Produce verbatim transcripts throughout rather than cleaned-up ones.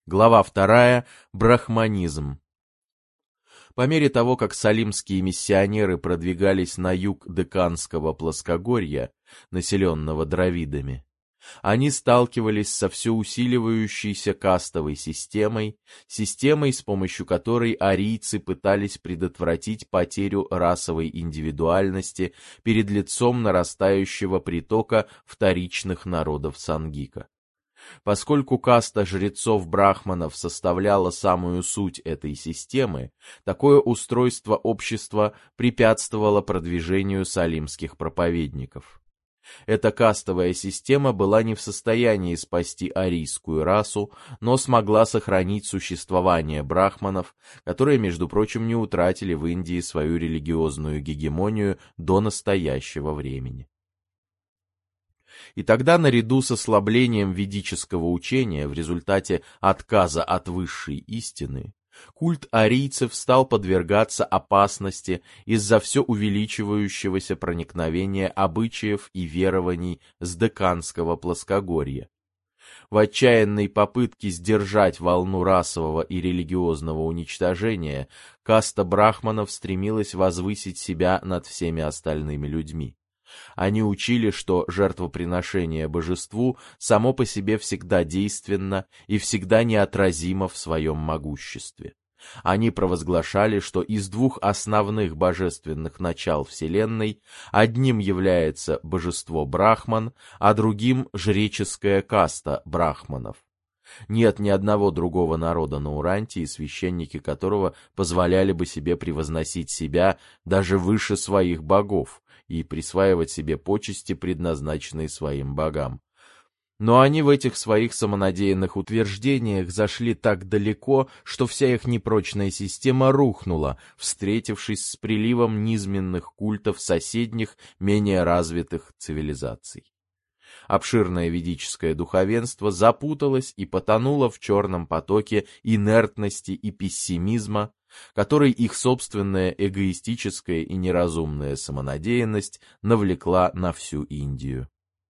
Глава вторая. Брахманизм. По мере того, как салимские миссионеры продвигались на юг Деканского плоскогорья, населенного дравидами, они сталкивались со все усиливающейся кастовой системой, системой, с помощью которой арийцы пытались предотвратить потерю расовой индивидуальности перед лицом нарастающего притока вторичных народов Сангика. Поскольку каста жрецов-брахманов составляла самую суть этой системы, такое устройство общества препятствовало продвижению салимских проповедников. Эта кастовая система была не в состоянии спасти арийскую расу, но смогла сохранить существование брахманов, которые, между прочим, не утратили в Индии свою религиозную гегемонию до настоящего времени. И тогда, наряду с ослаблением ведического учения в результате отказа от высшей истины, культ арийцев стал подвергаться опасности из-за все увеличивающегося проникновения обычаев и верований с Деканского плоскогорья. В отчаянной попытке сдержать волну расового и религиозного уничтожения, каста брахманов стремилась возвысить себя над всеми остальными людьми. Они учили, что жертвоприношение божеству само по себе всегда действенно и всегда неотразимо в своем могуществе. Они провозглашали, что из двух основных божественных начал Вселенной одним является божество Брахман, а другим — жреческая каста брахманов. Нет ни одного другого народа на Урантии, священники которого позволяли бы себе превозносить себя даже выше своих богов и присваивать себе почести, предназначенные своим богам. Но они в этих своих самонадеянных утверждениях зашли так далеко, что вся их непрочная система рухнула, встретившись с приливом низменных культов соседних, менее развитых цивилизаций. Обширное ведическое духовенство запуталось и потонуло в черном потоке инертности и пессимизма, который их собственная эгоистическая и неразумная самонадеянность навлекла на всю Индию.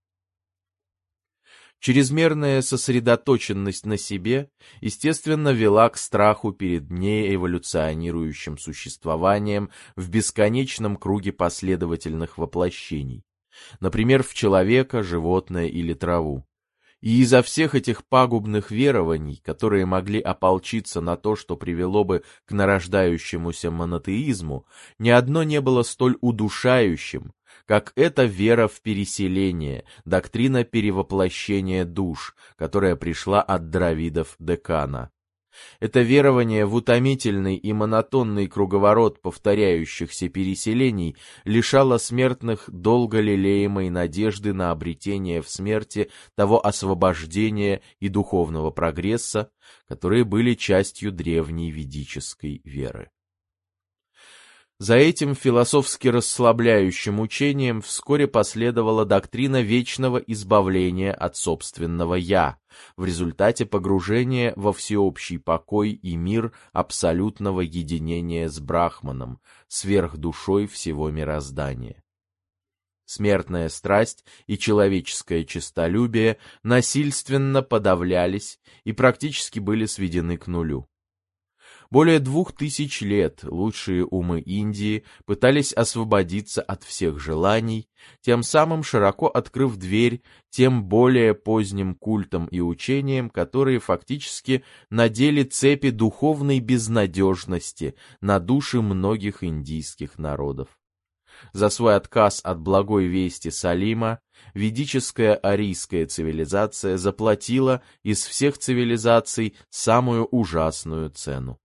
Чрезмерная сосредоточенность на себе, естественно, вела к страху перед неэволюционирующим существованием в бесконечном круге последовательных воплощений, например, в человека, животное или траву. И изо всех этих пагубных верований, которые могли ополчиться на то, что привело бы к нарождающемуся монотеизму, ни одно не было столь удушающим, как эта вера в переселение, доктрина перевоплощения душ, которая пришла от дравидов Декана. Это верование в утомительный и монотонный круговорот повторяющихся переселений лишало смертных долго лелеемой надежды на обретение в смерти того освобождения и духовного прогресса, которые были частью древней ведической веры. За этим философски расслабляющим учением вскоре последовала доктрина вечного избавления от собственного «я», в результате погружения во всеобщий покой и мир абсолютного единения с Брахманом, сверхдушой всего мироздания. Смертная страсть и человеческое честолюбие насильственно подавлялись и практически были сведены к нулю. Более двух тысяч лет лучшие умы Индии пытались освободиться от всех желаний, тем самым широко открыв дверь тем более поздним культам и учениям, которые фактически надели цепи духовной безнадежности на души многих индийских народов. За свой отказ от благой вести Салима ведическая арийская цивилизация заплатила из всех цивилизаций самую ужасную цену.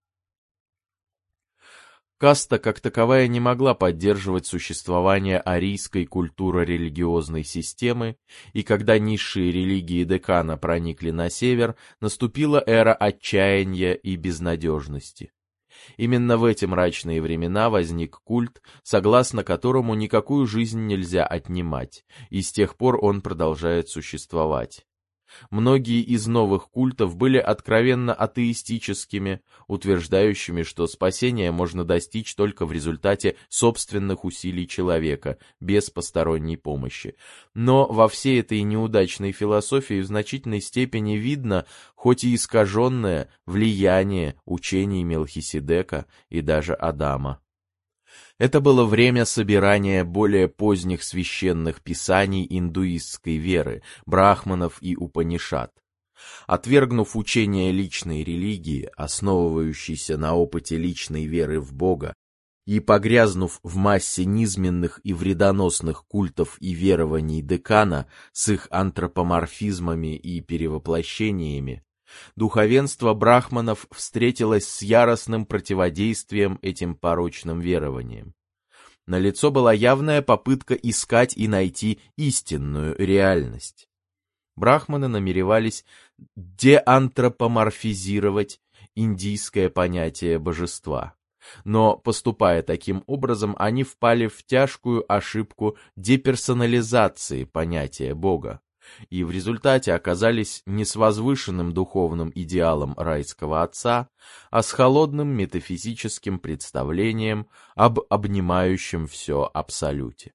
Каста как таковая не могла поддерживать существование арийской культуро-религиозной системы, и когда низшие религии Декана проникли на север, наступила эра отчаяния и безнадежности. Именно в эти мрачные времена возник культ, согласно которому никакую жизнь нельзя отнимать, и с тех пор он продолжает существовать. Многие из новых культов были откровенно атеистическими, утверждающими, что спасение можно достичь только в результате собственных усилий человека, без посторонней помощи. Но во всей этой неудачной философии в значительной степени видно, хоть и искаженное, влияние учений Мелхиседека и даже Адама. Это было время собирания более поздних священных писаний индуистской веры, брахманов и Упанишад. Отвергнув учение личной религии, основывающейся на опыте личной веры в Бога, и погрязнув в массе низменных и вредоносных культов и верований Декана с их антропоморфизмами и перевоплощениями, духовенство брахманов встретилось с яростным противодействием этим порочным верованиям. Налицо была явная попытка искать и найти истинную реальность. Брахманы намеревались деантропоморфизировать индийское понятие божества. Но, поступая таким образом, они впали в тяжкую ошибку деперсонализации понятия Бога, и в результате оказались не с возвышенным духовным идеалом райского отца, а с холодным метафизическим представлением об обнимающем все абсолюте.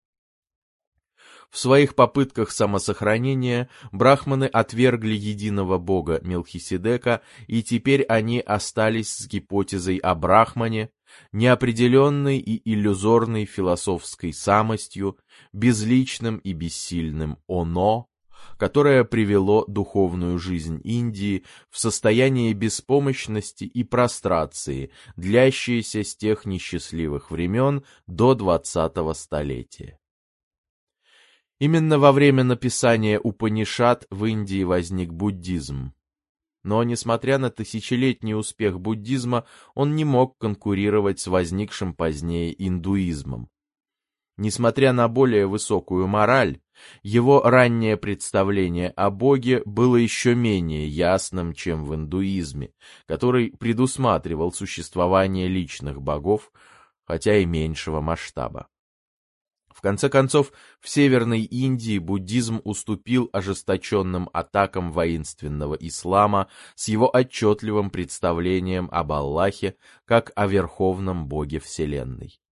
В своих попытках самосохранения брахманы отвергли единого бога Мелхиседека, и теперь они остались с гипотезой о Брахмане, неопределенной и иллюзорной философской самостью, безличным и бессильным «оно», которое привело духовную жизнь Индии в состояние беспомощности и прострации, длящееся с тех несчастливых времен до двадцатого столетия. Именно во время написания Упанишад в Индии возник буддизм. Но, несмотря на тысячелетний успех буддизма, он не мог конкурировать с возникшим позднее индуизмом. Несмотря на более высокую мораль, его раннее представление о Боге было еще менее ясным, чем в индуизме, который предусматривал существование личных богов, хотя и меньшего масштаба. В конце концов, в Северной Индии буддизм уступил ожесточенным атакам воинственного ислама с его отчетливым представлением об Аллахе как о верховном боге Вселенной.